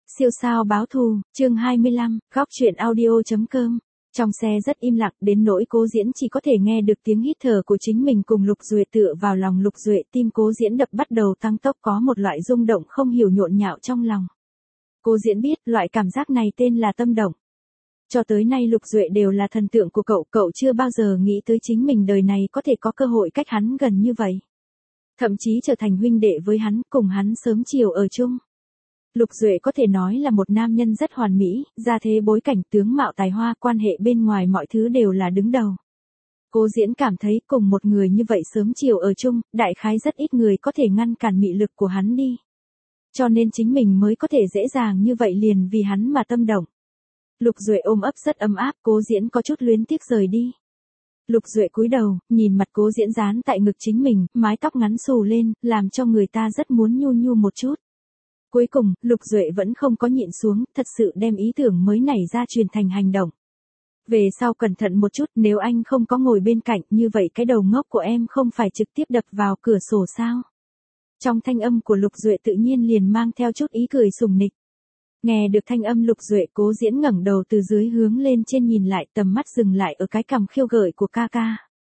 Siêu sao báo thù, chương 25, góc truyện audio.com. Trong xe rất im lặng đến nỗi Cố Diễn chỉ có thể nghe được tiếng hít thở của chính mình cùng Lục Duệ tựa vào lòng Lục Duệ, tim Cố Diễn đập bắt đầu tăng tốc, có một loại rung động không hiểu nhộn nhạo trong lòng. Cố Diễn biết loại cảm giác này tên là tâm động. Cho tới nay Lục Duệ đều là thần tượng của cậu chưa bao giờ nghĩ tới chính mình đời này có thể có cơ hội cách hắn gần như vậy. Thậm chí trở thành huynh đệ với hắn, cùng hắn sớm chiều ở chung. Lục Duệ có thể nói là một nam nhân rất hoàn mỹ, gia thế bối cảnh tướng mạo tài hoa, quan hệ bên ngoài mọi thứ đều là đứng đầu. Cố Diễn cảm thấy cùng một người như vậy sớm chiều ở chung, đại khái rất ít người có thể ngăn cản mị lực của hắn đi. Cho nên chính mình mới có thể dễ dàng như vậy liền vì hắn mà tâm động. Lục Duệ ôm ấp rất ấm áp, Cố Diễn có chút luyến tiếc rời đi. Lục Duệ cúi đầu, nhìn mặt Cố Diễn dán tại ngực chính mình, mái tóc ngắn xù lên, làm cho người ta rất muốn nhu nhu một chút. Cuối cùng, Lục Duệ vẫn không có nhịn xuống, thật sự đem ý tưởng mới nảy ra truyền thành hành động. Về sau cẩn thận một chút, nếu anh không có ngồi bên cạnh, như vậy cái đầu ngốc của em không phải trực tiếp đập vào cửa sổ sao? Trong thanh âm của Lục Duệ tự nhiên liền mang theo chút ý cười sùng nịch. Nghe được thanh âm Lục Duệ, Cố Diễn ngẩng đầu từ dưới hướng lên trên nhìn lại, tầm mắt dừng lại ở cái cằm khiêu gợi của ca ca.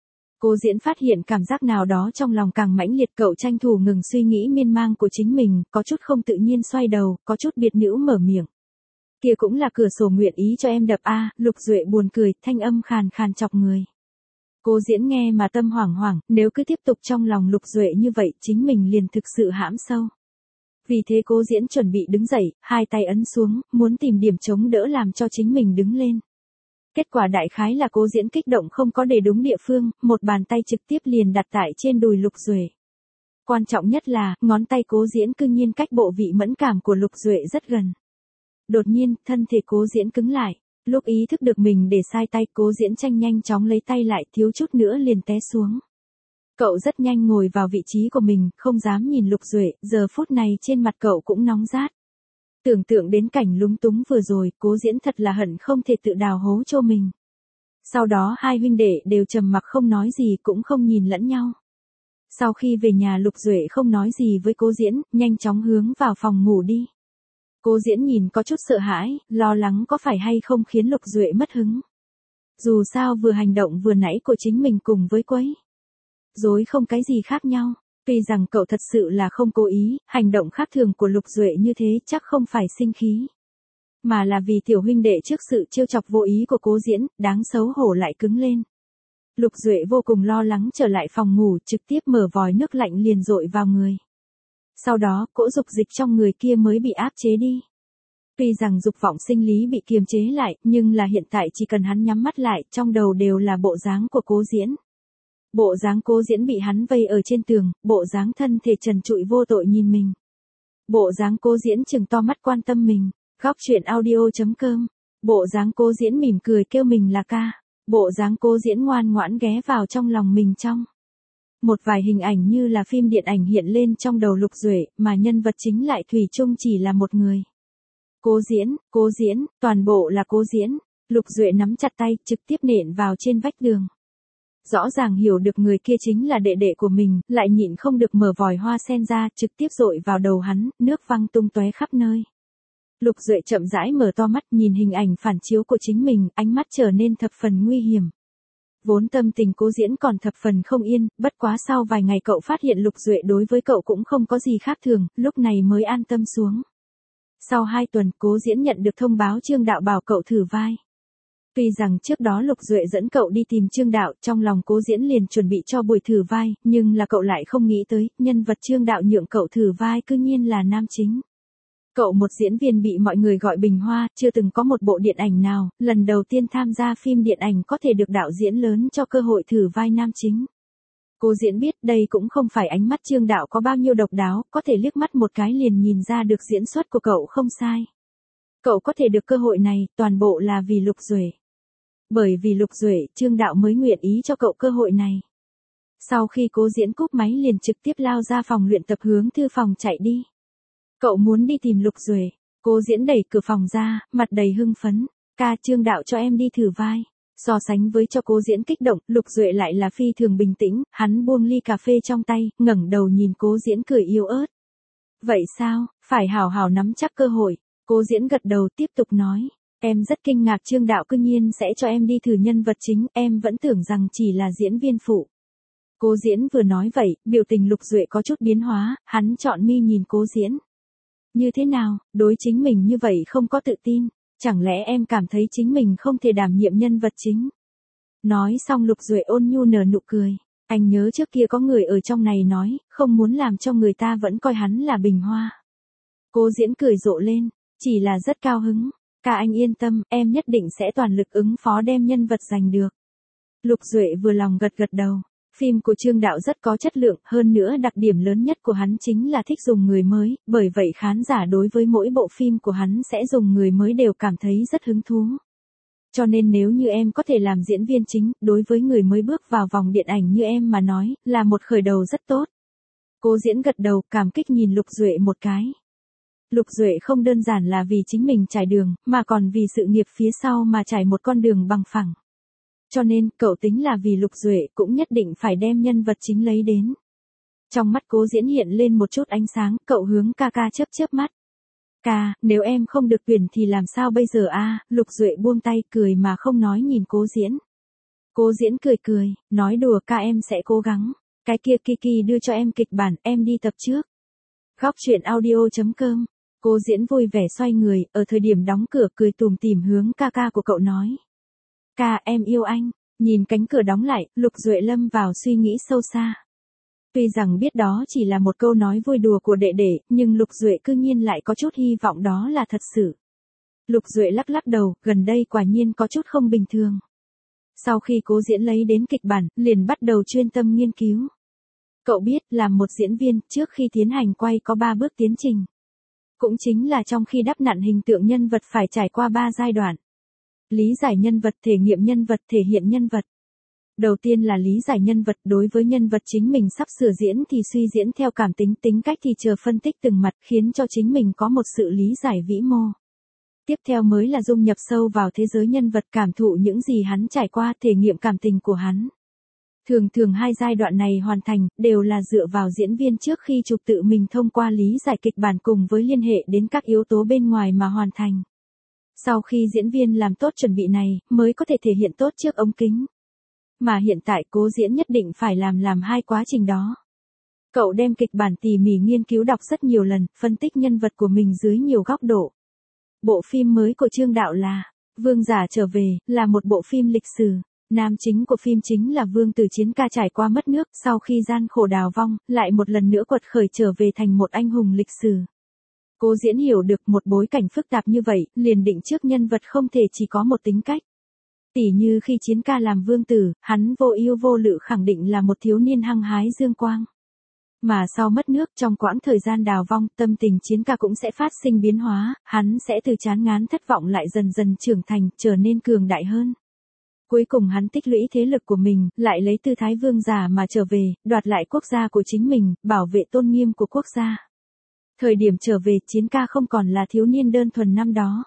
Cố Diễn phát hiện cảm giác nào đó trong lòng càng mãnh liệt, cậu tranh thủ ngừng suy nghĩ miên man của chính mình, có chút không tự nhiên xoay đầu, có chút biệt nữ mở miệng. Kia cũng là cửa sổ nguyện ý cho em đập a. Lục Duệ buồn cười, thanh âm khàn khàn chọc người. Cố Diễn nghe mà tâm hoảng hoảng, nếu cứ tiếp tục trong lòng Lục Duệ như vậy, chính mình liền thực sự hãm sâu. Vì thế Cố Diễn chuẩn bị đứng dậy, hai tay ấn xuống, muốn tìm điểm chống đỡ làm cho chính mình đứng lên. Kết quả đại khái là Cố Diễn kích động không có để đúng địa phương, một bàn tay trực tiếp liền đặt tại trên đùi Lục Duệ. Quan trọng nhất là, ngón tay Cố Diễn cư nhiên cách bộ vị mẫn cảm của Lục Duệ rất gần. Đột nhiên, thân thể Cố Diễn cứng lại. Lúc ý thức được mình để sai tay, Cố Diễn nhanh chóng lấy tay lại, thiếu chút nữa liền té xuống. Cậu rất nhanh ngồi vào vị trí của mình, không dám nhìn Lục Duệ, giờ phút này trên mặt cậu cũng nóng rát. Tưởng tượng đến cảnh lúng túng vừa rồi, Cố Diễn thật là hận không thể tự đào hố cho mình. Sau đó hai huynh đệ đều trầm mặc không nói gì, cũng không nhìn lẫn nhau. Sau khi về nhà Lục Duệ không nói gì với Cố Diễn, nhanh chóng hướng vào phòng ngủ đi. Cố Diễn nhìn có chút sợ hãi, lo lắng có phải hay không khiến Lục Duệ mất hứng. Dù sao vừa hành động vừa nãy của chính mình cùng với quấy rối không cái gì khác nhau. Tuy rằng cậu thật sự là không cố ý, hành động khác thường của Lục Duệ như thế chắc không phải sinh khí. Mà là vì tiểu huynh đệ trước sự trêu chọc vô ý của Cố Diễn, đáng xấu hổ lại cứng lên. Lục Duệ vô cùng lo lắng trở lại phòng ngủ, trực tiếp mở vòi nước lạnh liền dội vào người. Sau đó, cỗ dục dịch trong người kia mới bị áp chế đi. Tuy rằng dục vọng sinh lý bị kiềm chế lại, nhưng là hiện tại chỉ cần hắn nhắm mắt lại, trong đầu đều là bộ dáng của Cố Diễn. Bộ dáng Cố Diễn bị hắn vây ở trên tường, bộ dáng thân thể trần trụi vô tội nhìn mình. Bộ dáng Cố Diễn trừng to mắt quan tâm mình, góc truyện audio.com. Bộ dáng Cố Diễn mỉm cười kêu mình là ca. Bộ dáng Cố Diễn ngoan ngoãn ghé vào trong lòng mình trong. Một vài hình ảnh như là phim điện ảnh hiện lên trong đầu Lục Duệ, mà nhân vật chính lại thủy chung chỉ là một người. Cố Diễn, toàn bộ là Cố Diễn. Lục Duệ nắm chặt tay, trực tiếp nện vào trên vách tường. Rõ ràng hiểu được người kia chính là đệ đệ của mình, lại nhịn không được mở vòi hoa sen ra, trực tiếp dội vào đầu hắn, nước văng tung tóe khắp nơi. Lục Duệ chậm rãi mở to mắt, nhìn hình ảnh phản chiếu của chính mình, ánh mắt trở nên thập phần nguy hiểm. Vốn tâm tình Cố Diễn còn thập phần không yên, bất quá sau vài ngày cậu phát hiện Lục Duệ đối với cậu cũng không có gì khác thường, lúc này mới an tâm xuống. Sau 2 tuần, Cố Diễn nhận được thông báo Trương Đạo bảo cậu thử vai. Tuy rằng trước đó Lục Duệ dẫn cậu đi tìm Trương Đạo, trong lòng Cố Diễn liền chuẩn bị cho buổi thử vai, nhưng là cậu lại không nghĩ tới, nhân vật Trương Đạo nhượng cậu thử vai cư nhiên là nam chính. Cậu một diễn viên bị mọi người gọi bình hoa, chưa từng có một bộ điện ảnh nào, lần đầu tiên tham gia phim điện ảnh có thể được đạo diễn lớn cho cơ hội thử vai nam chính. Cố Diễn biết đây cũng không phải ánh mắt Trương Đạo có bao nhiêu độc đáo, có thể liếc mắt một cái liền nhìn ra được diễn xuất của cậu không sai. Cậu có thể được cơ hội này, toàn bộ là vì Lục Duệ. Bởi vì Lục Duệ, Trương Đạo mới nguyện ý cho cậu cơ hội này. Sau khi Cố Diễn cúp máy liền trực tiếp lao ra phòng luyện tập hướng thư phòng chạy đi. Cậu muốn đi tìm Lục Duệ. Cố Diễn đẩy cửa phòng ra, mặt đầy hưng phấn. Ca, Trương Đạo cho em đi thử vai. So sánh với cho Cố Diễn kích động, Lục Duệ lại là phi thường bình tĩnh, hắn buông ly cà phê trong tay, ngẩng đầu nhìn Cố Diễn cười yếu ớt. Vậy sao, phải hảo hảo nắm chắc cơ hội. Cố Diễn gật đầu tiếp tục nói. Em rất kinh ngạc Trương đạo cư nhiên sẽ cho em đi thử nhân vật chính, em vẫn tưởng rằng chỉ là diễn viên phụ. Cố Diễn vừa nói vậy, biểu tình Lục Duệ có chút biến hóa, hắn trọn mi nhìn Cố Diễn. Như thế nào, đối chính mình như vậy không có tự tin, chẳng lẽ em cảm thấy chính mình không thể đảm nhiệm nhân vật chính? Nói xong Lục Duệ ôn nhu nở nụ cười. Anh nhớ trước kia có người ở trong này nói, không muốn làm cho người ta vẫn coi hắn là bình hoa. Cố Diễn cười rộ lên, chỉ là rất cao hứng. Cả anh yên tâm, em nhất định sẽ toàn lực ứng phó đem nhân vật giành được. Lục Duệ vừa lòng gật gật đầu. Phim của Trương đạo rất có chất lượng, hơn nữa đặc điểm lớn nhất của hắn chính là thích dùng người mới, bởi vậy khán giả đối với mỗi bộ phim của hắn sẽ dùng người mới đều cảm thấy rất hứng thú. Cho nên nếu như em có thể làm diễn viên chính, đối với người mới bước vào vòng điện ảnh như em mà nói, là một khởi đầu rất tốt. Cố Diễn gật đầu, cảm kích nhìn Lục Duệ một cái. Lục Duệ không đơn giản là vì chính mình trải đường, mà còn vì sự nghiệp phía sau mà trải một con đường bằng phẳng. Cho nên, cậu tính là vì Lục Duệ cũng nhất định phải đem nhân vật chính lấy đến. Trong mắt Cố Diễn hiện lên một chút ánh sáng, cậu hướng ca ca chớp chớp mắt. Ca, nếu em không được tuyển thì làm sao bây giờ a? Lục Duệ buông tay cười mà không nói nhìn Cố Diễn. Cố Diễn cười cười, nói đùa ca em sẽ cố gắng. Cái kia Kiki đưa cho em kịch bản, em đi tập trước. Góc truyện audio.com. Cố Diễn vui vẻ xoay người, ở thời điểm đóng cửa cười tủm tỉm hướng ca ca của cậu nói. Ca em yêu anh. Nhìn cánh cửa đóng lại, Lục Duệ lâm vào suy nghĩ sâu xa. Tuy rằng biết đó chỉ là một câu nói vui đùa của đệ đệ, nhưng Lục Duệ cư nhiên lại có chút hy vọng đó là thật sự. Lục Duệ lắc lắc đầu, gần đây quả nhiên có chút không bình thường. Sau khi Cố Diễn lấy đến kịch bản, liền bắt đầu chuyên tâm nghiên cứu. Cậu biết, làm một diễn viên, trước khi tiến hành quay có 3 bước tiến trình. Cũng chính là trong khi đắp nặn hình tượng nhân vật phải trải qua 3 giai đoạn. Lý giải nhân vật, thể nghiệm nhân vật, thể hiện nhân vật. Đầu tiên là lý giải nhân vật, đối với nhân vật chính mình sắp sửa diễn thì suy diễn theo cảm tính, tính cách thì chờ phân tích từng mặt khiến cho chính mình có một sự lý giải vĩ mô. Tiếp theo mới là dung nhập sâu vào thế giới nhân vật, cảm thụ những gì hắn trải qua, thể nghiệm cảm tình của hắn. Thường thường 2 giai đoạn này hoàn thành, đều là dựa vào diễn viên trước khi chụp tự mình thông qua lý giải kịch bản cùng với liên hệ đến các yếu tố bên ngoài mà hoàn thành. Sau khi diễn viên làm tốt chuẩn bị này, mới có thể thể hiện tốt trước ống kính. Mà hiện tại Cố Diễn nhất định phải làm 2 quá trình đó. Cậu đem kịch bản tỉ mỉ nghiên cứu đọc rất nhiều lần, phân tích nhân vật của mình dưới nhiều góc độ. Bộ phim mới của Trương đạo là Vương Giả Trở Về, là một bộ phim lịch sử. Nam chính của phim chính là Vương Tử Chiến ca trải qua mất nước, sau khi gian khổ đào vong, lại một lần nữa quật khởi trở về thành một anh hùng lịch sử. Cố Diễn hiểu được một bối cảnh phức tạp như vậy, liền định trước nhân vật không thể chỉ có một tính cách. Tỉ như khi Chiến ca làm vương tử, hắn vô ưu vô lự khẳng định là một thiếu niên hăng hái dương quang. Mà sau mất nước trong quãng thời gian đào vong, tâm tình Chiến ca cũng sẽ phát sinh biến hóa, hắn sẽ từ chán ngán thất vọng lại dần dần trưởng thành, trở nên cường đại hơn. Cuối cùng hắn tích lũy thế lực của mình, lại lấy tư thái vương giả mà trở về, đoạt lại quốc gia của chính mình, bảo vệ tôn nghiêm của quốc gia. Thời điểm trở về, Chiến ca không còn là thiếu niên đơn thuần năm đó,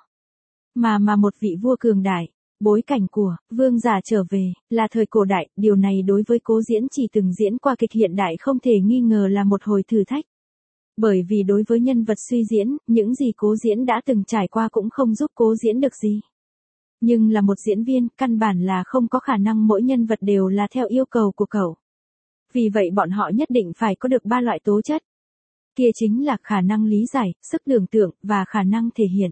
mà một vị vua cường đại. Bối cảnh của Vương Giả Trở Về là thời cổ đại, điều này đối với Cố Diễn chỉ từng diễn qua kịch hiện đại không thể nghi ngờ là một hồi thử thách. Bởi vì đối với nhân vật suy diễn, những gì Cố Diễn đã từng trải qua cũng không giúp Cố Diễn được gì. Nhưng là một diễn viên, căn bản là không có khả năng mỗi nhân vật đều là theo yêu cầu của cậu. Vì vậy bọn họ nhất định phải có được 3 loại tố chất. Kia chính là khả năng lý giải, sức tưởng tượng, và khả năng thể hiện.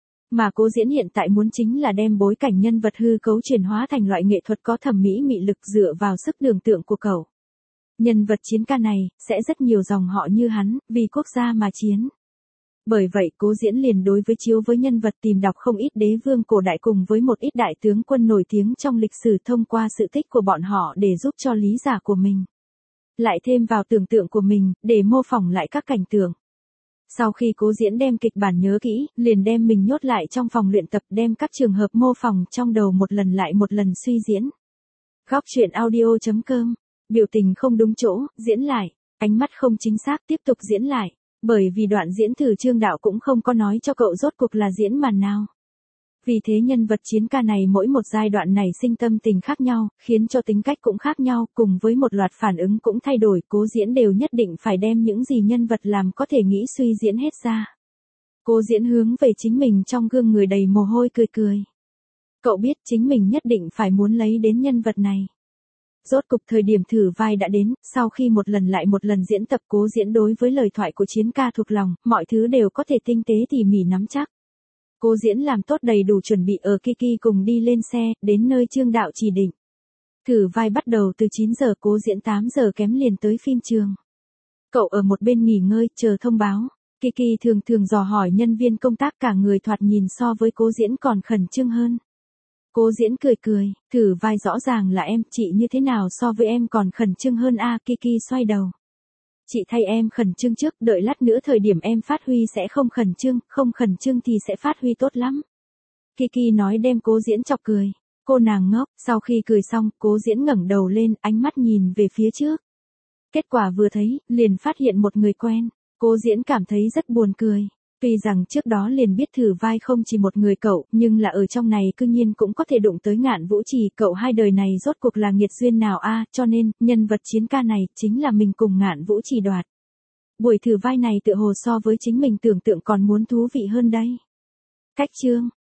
Mà Cố Diễn hiện tại muốn chính là đem bối cảnh nhân vật hư cấu chuyển hóa thành loại nghệ thuật có thẩm mỹ mị lực dựa vào sức tưởng tượng của cậu. Nhân vật Chiến ca này, sẽ rất nhiều dòng họ như hắn, vì quốc gia mà chiến. Bởi vậy Cố Diễn liền đối với chiếu với nhân vật tìm đọc không ít đế vương cổ đại cùng với một ít đại tướng quân nổi tiếng trong lịch sử thông qua sự tích của bọn họ để giúp cho lý giả của mình. Lại thêm vào tưởng tượng của mình, để mô phỏng lại các cảnh tượng. Sau khi Cố Diễn đem kịch bản nhớ kỹ, liền đem mình nhốt lại trong phòng luyện tập, đem các trường hợp mô phỏng trong đầu một lần lại một lần suy diễn. Góc truyện audio.com. Biểu tình không đúng chỗ, diễn lại. Ánh mắt không chính xác, tiếp tục diễn lại. Bởi vì đoạn diễn thử Trương đạo cũng không có nói cho cậu rốt cuộc là diễn màn nào. Vì thế nhân vật Chiến ca này mỗi một giai đoạn này sinh tâm tình khác nhau, khiến cho tính cách cũng khác nhau, cùng với một loạt phản ứng cũng thay đổi, Cố Diễn đều nhất định phải đem những gì nhân vật làm có thể nghĩ suy diễn hết ra. Cố Diễn hướng về chính mình trong gương người đầy mồ hôi cười cười. Cậu biết chính mình nhất định phải muốn lấy đến nhân vật này. Rốt cục thời điểm thử vai đã đến, sau khi một lần lại một lần diễn tập Cố Diễn đối với lời thoại của Chiến ca thuộc lòng, mọi thứ đều có thể tinh tế tỉ mỉ nắm chắc. Cố Diễn làm tốt đầy đủ chuẩn bị ở Kiki cùng đi lên xe, đến nơi Trương Đạo chỉ định. Thử vai bắt đầu từ 9 giờ, Cố Diễn 8 giờ kém liền tới phim trường. Cậu ở một bên nghỉ ngơi, chờ thông báo. Kiki thường thường dò hỏi nhân viên công tác, cả người thoạt nhìn so với Cố Diễn còn khẩn trương hơn. Cố Diễn cười cười, thử vai rõ ràng là em, chị như thế nào so với em còn khẩn trương hơn a? Kiki xoay đầu. Chị thay em khẩn trương trước, đợi lát nữa thời điểm em phát huy sẽ không khẩn trương thì sẽ phát huy tốt lắm. Kiki nói đem Cố Diễn chọc cười. Cô nàng ngốc, sau khi cười xong, Cố Diễn ngẩng đầu lên, ánh mắt nhìn về phía trước. Kết quả vừa thấy, liền phát hiện một người quen. Cố Diễn cảm thấy rất buồn cười. Tuy rằng trước đó liền biết thử vai không chỉ một người cậu, nhưng là ở trong này cư nhiên cũng có thể đụng tới Ngạn Vũ Trì, cậu hai đời này rốt cuộc là nghiệt duyên nào a? Cho nên, nhân vật Chiến ca này chính là mình cùng Ngạn Vũ Trì đoạt. Buổi thử vai này tựa hồ so với chính mình tưởng tượng còn muốn thú vị hơn đấy. Cách chương